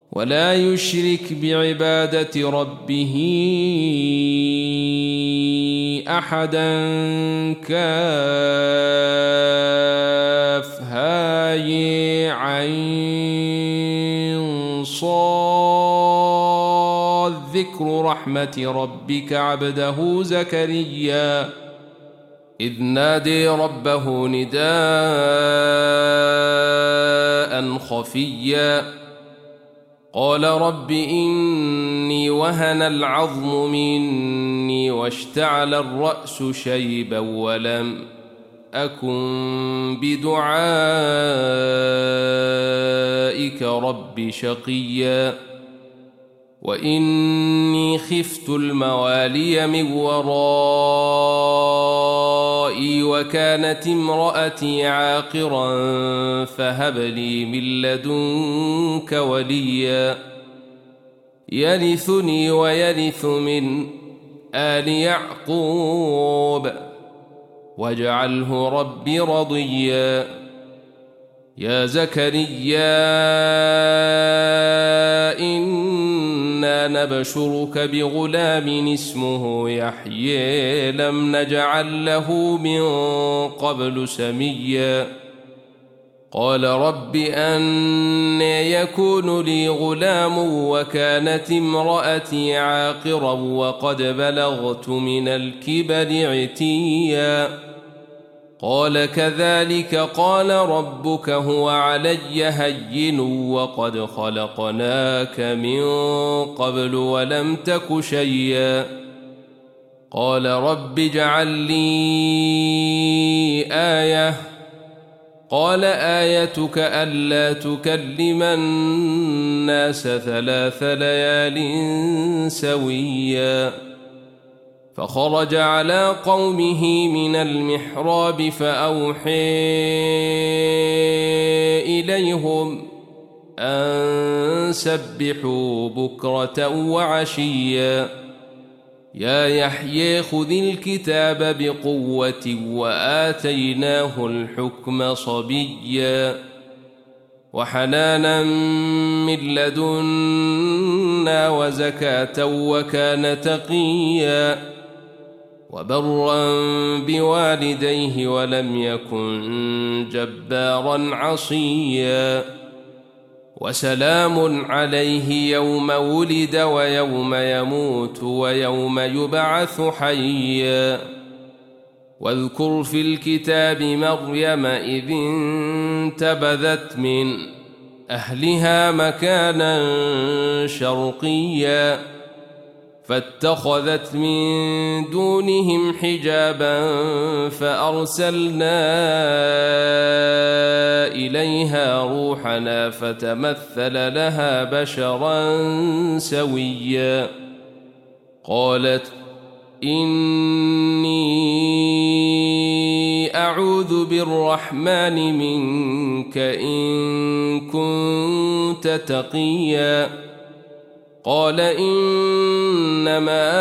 ولا يشرك بعبادة ربه أحدا كافها عين صاد ذكر رحمة ربك عبده زكريا إذ نادي ربه نداء خفيا قال رب إني وهن العظم مني واشتعل الرأس شيبا ولم أكن بدعائك رب شقيا وإني خفت الموالي من ورائي وكانت امرأتي عاقرا فهب لي من لدنك وليا يرثني ويرث من آل يعقوب واجعله رب رضيا يا زكريا إنا نبشرك بغلام اسمه يحيى لم نجعل له من قبل سميا قال رب أنى يكون لي غلام وكانت امرأتي عاقرا وقد بلغت من الكبر عتيا قال كذلك قال ربك هو علي هين وقد خلقناك من قبل ولم تك شيئا قال رب اجعل لي آية قال آيتك ألا تكلم الناس 3 ليال سويا فخرج على قومه من المحراب فأوحى إليهم أن سبحوا بكرة وعشيا يا يحيى خذ الكتاب بقوة وآتيناه الحكم صبيا وحنانا من لدنا وزكاة وكان تقيا وبرا بوالديه ولم يكن جبارا عصيا وسلام عليه يوم ولد ويوم يموت ويوم يبعث حيا واذكر في الكتاب مريم إذ انتبذت من أهلها مكانا شرقيا فاتخذت من دونهم حجابا فأرسلنا إليها روحنا فتمثل لها بشرا سويا قالت إني أعوذ بالرحمن منك إن كنت تقيا قال إنما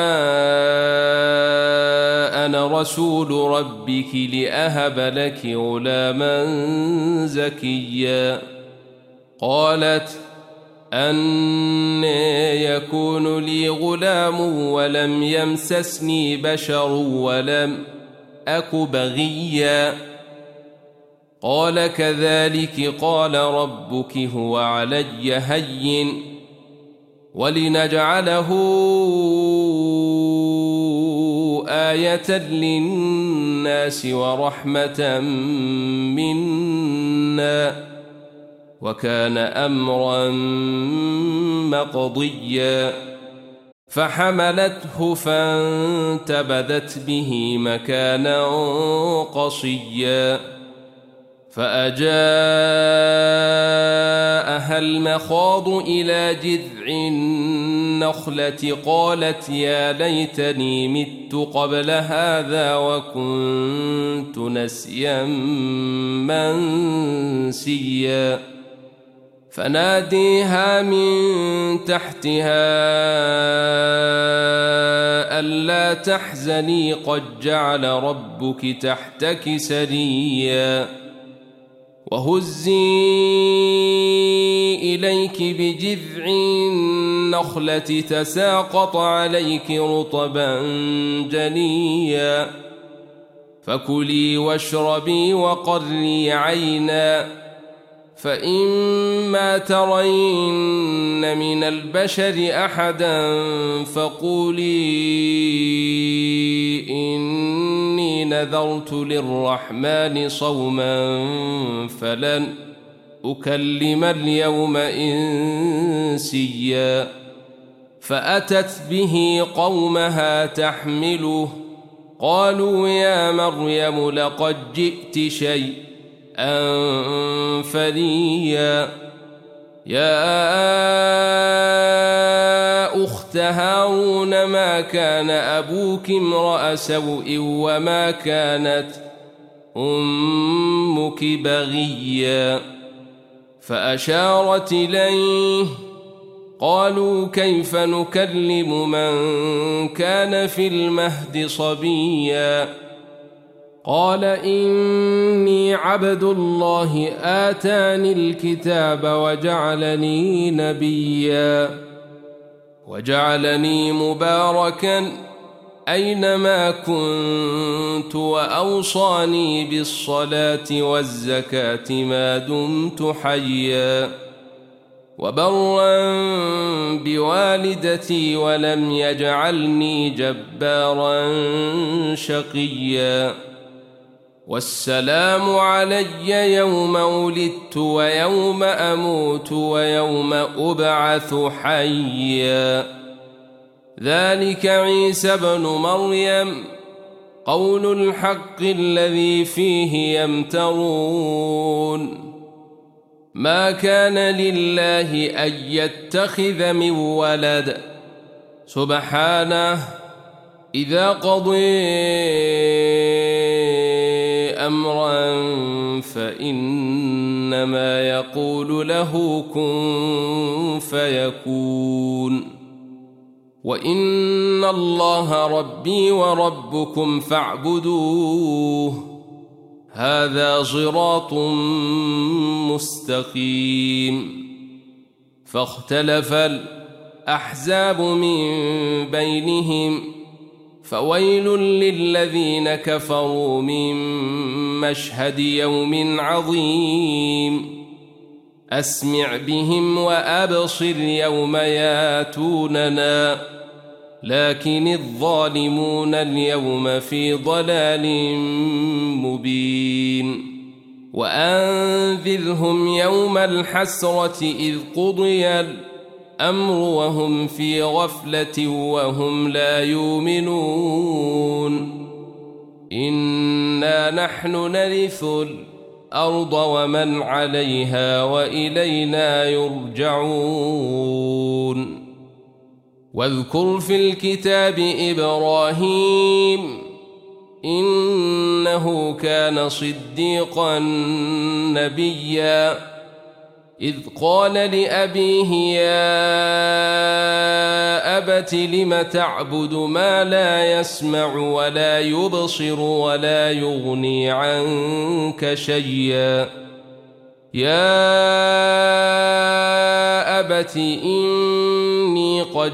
أنا رسول ربك لأهب لك غلاما زكيا قالت أنى يكون لي غلام ولم يمسسني بشر ولم أك بغيا قال كذلك قال ربك هو علي هين ولنجعله آية للناس ورحمة منا وكان أمرا مقضيا فحملته فانتبذت به مكانا قصيا فأجاءها المخاض إلى جذع النخلة قالت يا ليتني مت قبل هذا وكنت نسيا منسيا فناديها من تحتها ألا تحزني قد جعل ربك تحتك سريا وهزي إليك بجذع النخلة تساقط عليك رطبا جنيا فكلي واشربي وقري عينا فإما ترين من البشر أحدا فقولي إني نذرت للرحمن صوما فلن أكلم اليوم إنسيا فأتت به قومها تحمله قالوا يا مريم لقد جئت شيئا فريا يا أخت هارون ما كان أبوك امرأ سوء وما كانت أمك بغيا فأشارت إليه قالوا كيف نكلم من كان في المهد صبيا قال إني عبد الله آتاني الكتاب وجعلني نبيا وجعلني مباركا أينما كنت وأوصاني بالصلاة والزكاة ما دمت حيا وبرا بوالدتي ولم يجعلني جبارا شقيا والسلام علي يوم ولدت ويوم أموت ويوم أبعث حيا ذلك عيسى ابن مريم قول الحق الذي فيه يمترون ما كان لله أن يتخذ من ولد سبحانه إذا قضي أمرا فإنما يقول له كن فيكون وإن الله ربي وربكم فاعبدوه هذا صراط مستقيم فاختلف الأحزاب من بينهم فويل للذين كفروا من مشهد يوم عظيم أسمع بهم وأبصر يوم ياتوننا لكن الظالمون اليوم في ضلال مبين وأنذرهم يوم الحسرة إذ قضي الأمر وهم في غفلة وهم لا يؤمنون إنا نحن نرث الأرض ومن عليها وإلينا يرجعون واذكر في الكتاب إبراهيم إنه كان صديقا نبيا إذ قال لأبيه يا أبت لم تعبد ما لا يسمع ولا يبصر ولا يغني عنك شيئا يا أبت إني قد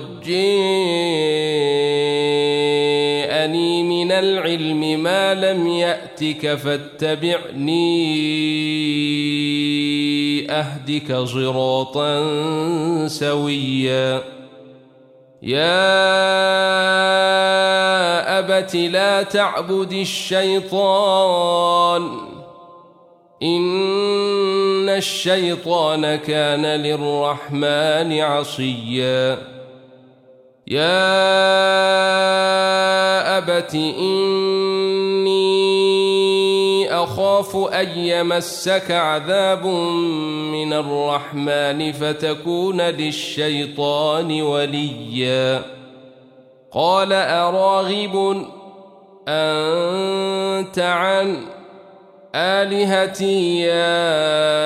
جاءني من العلم ما لم يأتك فاتبعني أهدك صراطا سويا يا أبت لا تعبد الشيطان إن الشيطان كان للرحمن عصيا يا أبت إني أخاف أن يمسك عذاب من الرحمن فتكون للشيطان وليا قال أراغب أنت عن آلهتي يا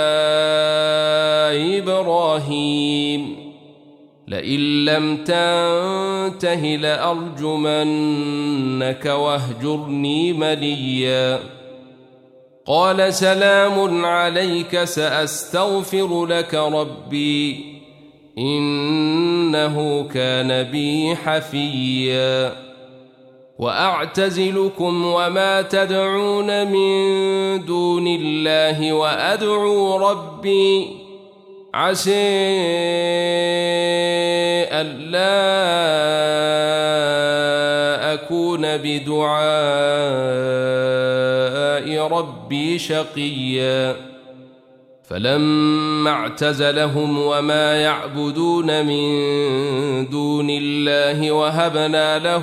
إبراهيم لئن لم تنته لأرجمنك واهجرني مليا قال سلام عليك سأستغفر لك ربي إنه كان بي حفيا وأعتزلكم وما تدعون من دون الله وأدعو ربي عسى ألا أكون بدعاء ربي شقيا فلما اعتزلهم وما يعبدون من دون الله وهبنا له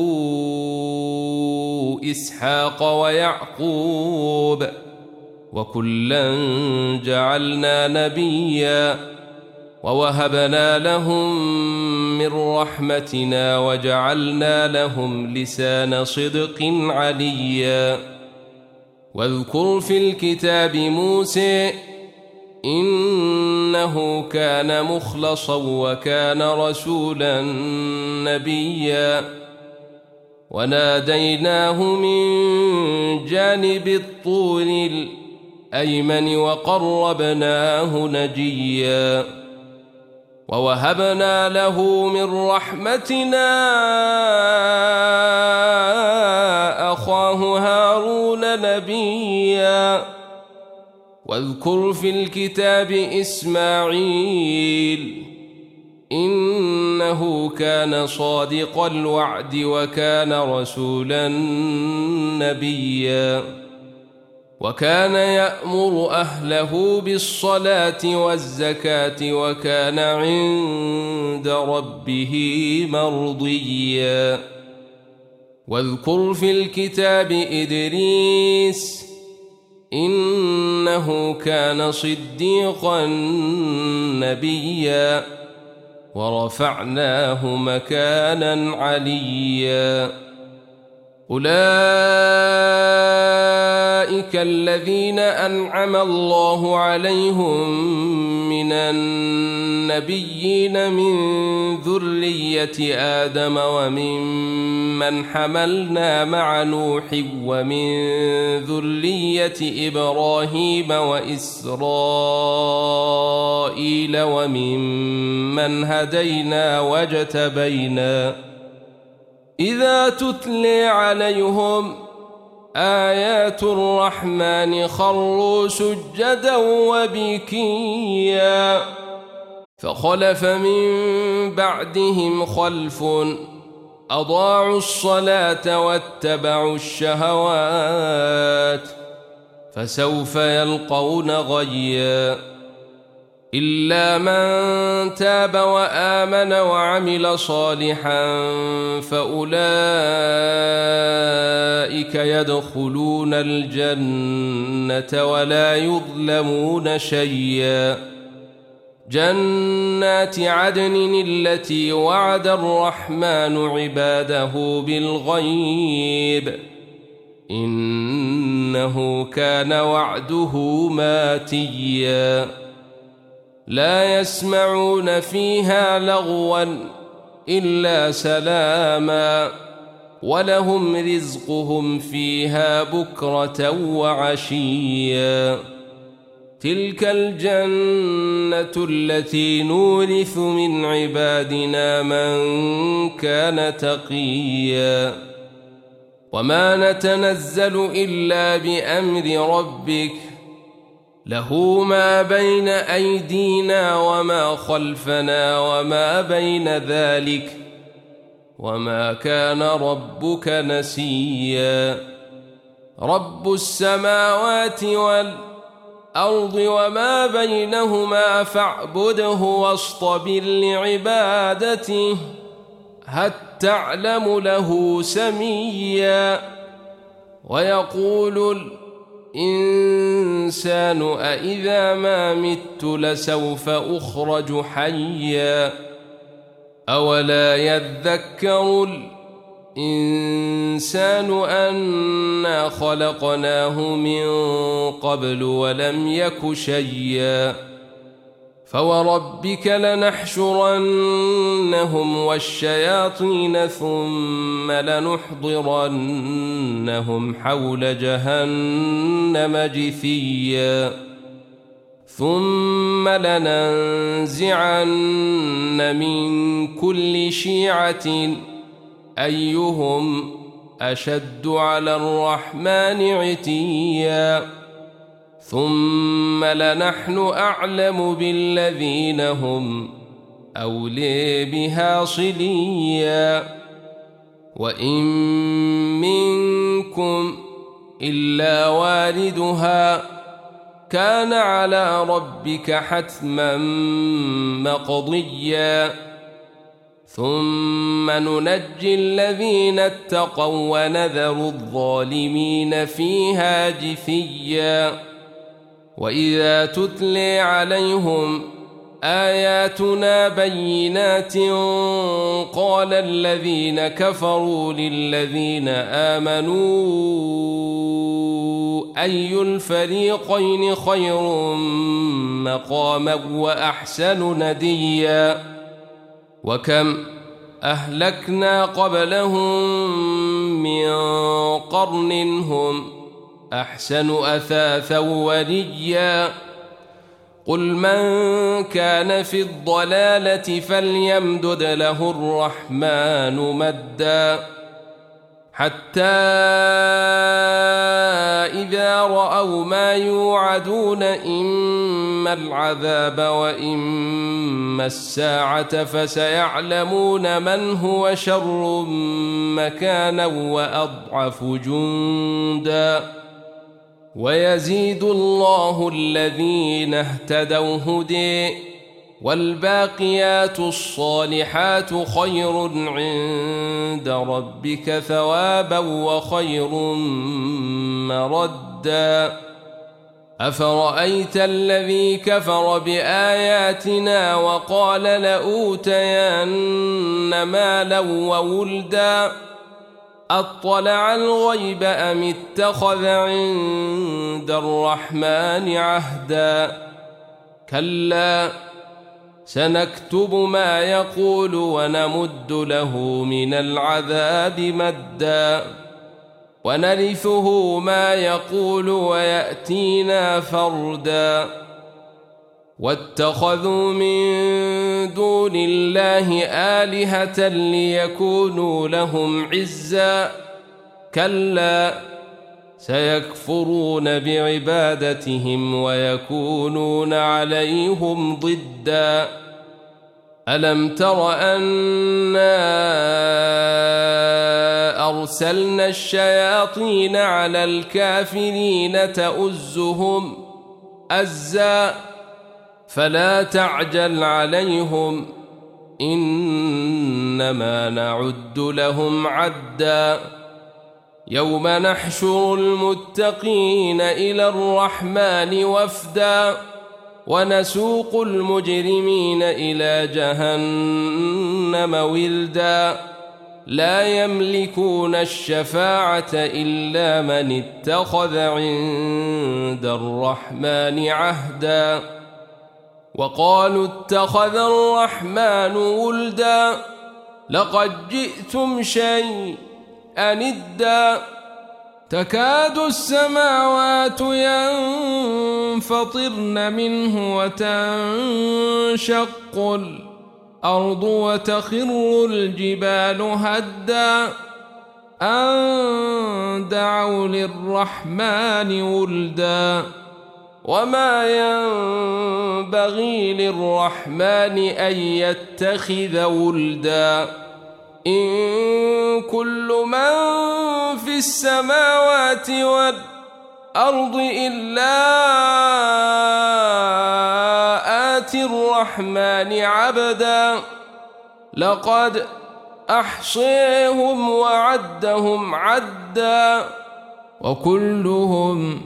إسحاق ويعقوب وكلا جعلنا نبيا ووهبنا لهم من رحمتنا وجعلنا لهم لسان صدق عليا واذكر في الكتاب موسى إنه كان مخلصا وكان رسولا نبيا وناديناه من جانب الطور الأيمن وقربناه نجيا ووهبنا له من رحمتنا أخاه هارون نبيا واذكر في الكتاب إسماعيل إنه كان صادق الوعد وكان رسولا نبيا وكان يأمر أهله بالصلاة والزكاة وكان عند ربه مرضيا واذكر في الكتاب إدريس إنه كان صديقا نبيا ورفعناه مكانا عليا أولئك الذين أنعم الله عليهم من النبيين من ذرية آدم وممن حملنا مع نوح ومن ذرية إبراهيم وإسرائيل وممن هدينا واجتبينا إذا تتلي عليهم آيات الرحمن خروا سجدا وبكيا فخلف من بعدهم خلف أضاعوا الصلاة واتبعوا الشهوات فسوف يلقون غيا إلا من تاب وآمن وعمل صالحا فأولئك يدخلون الجنة ولا يظلمون شيئا جنات عدن التي وعد الرحمن عباده بالغيب إنه كان وعده ماتيا لا يسمعون فيها لغوا إلا سلاما ولهم رزقهم فيها بكرة وعشيا تلك الجنة التي نورث من عبادنا من كان تقيا وما نتنزل إلا بأمر ربك له ما بين أيدينا وما خلفنا وما بين ذلك وما كان ربك نسيا رب السماوات والأرض وما بينهما فاعبده واصطبر لعبادته هل تعلم له سميا ويقول الإنسان أإذا ما مت لسوف أخرج حيا أولا يذكر الإنسان أنا خلقناه من قبل ولم يك شيئا فوربك لنحشرنهم والشياطين ثم لنحضرنهم حول جهنم جثيا ثم لننزعن من كل شيعة أيهم أشد على الرحمن عتيا ثم لنحن أعلم بالذين هم أولي بها صليا وإن منكم إلا واردها كان على ربك حتما مقضيا ثم ننجي الذين اتقوا ونذر الظالمين فيها جثيا وإذا تتلي عليهم آياتنا بينات قال الذين كفروا للذين آمنوا أي الفريقين خير مقاما وأحسن نديا وكم أهلكنا قبلهم من قرن هم أحسن أثاثا وريا قل من كان في الضلالة فليمدد له الرحمن مدا حتى إذا رأوا ما يوعدون إما العذاب وإما الساعة فسيعلمون من هو شر مكانا وأضعف جندا ويزيد الله الذين اهتدوا هدي والباقيات الصالحات خير عند ربك ثوابا وخير مردا أفرأيت الذي كفر بآياتنا وقال لأوتين مالا وولدا أطلع الغيب أم اتخذ عند الرحمن عهدا كلا سنكتب ما يقول ونمد له من العذاب مدا ونرثه ما يقول ويأتينا فردا واتخذوا من دون الله آلهة ليكونوا لهم عزا كلا سيكفرون بعبادتهم ويكونون عليهم ضدا ألم تر أنا أرسلنا الشياطين على الكافرين تؤزهم أزا فلا تعجل عليهم إنما نعد لهم عدا يوم نحشر المتقين إلى الرحمن وفدا ونسوق المجرمين إلى جهنم وردا لا يملكون الشفاعة إلا من اتخذ عند الرحمن عهدا وقالوا اتخذ الرحمن ولدا لقد جئتم شيئا إدا تكاد السماوات ينفطرن منه وتنشق الأرض وتخر الجبال هدا أن دعوا للرحمن ولدا وما ينبغي للرحمن أن يتخذ ولدا إن كل من في السماوات والأرض إلا آتي الرحمن عبدا لقد أحصيهم وعدهم عدا وكلهم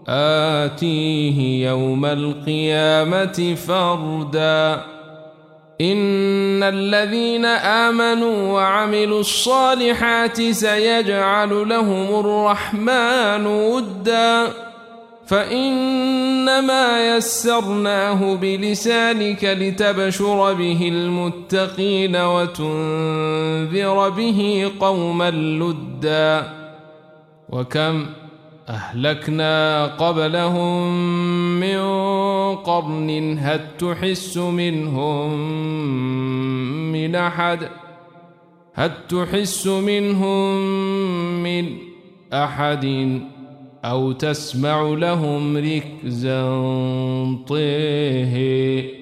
آتيه يوم القيامة فردا إن الذين آمنوا وعملوا الصالحات سيجعل لهم الرحمن ودا فإنما يسرناه بلسانك لتبشر به المتقين وتنذر به قوما لدا وكم أهلكنا قبلهم من قرن هل تحس منهم من أحد أو تسمع لهم ركزا طيه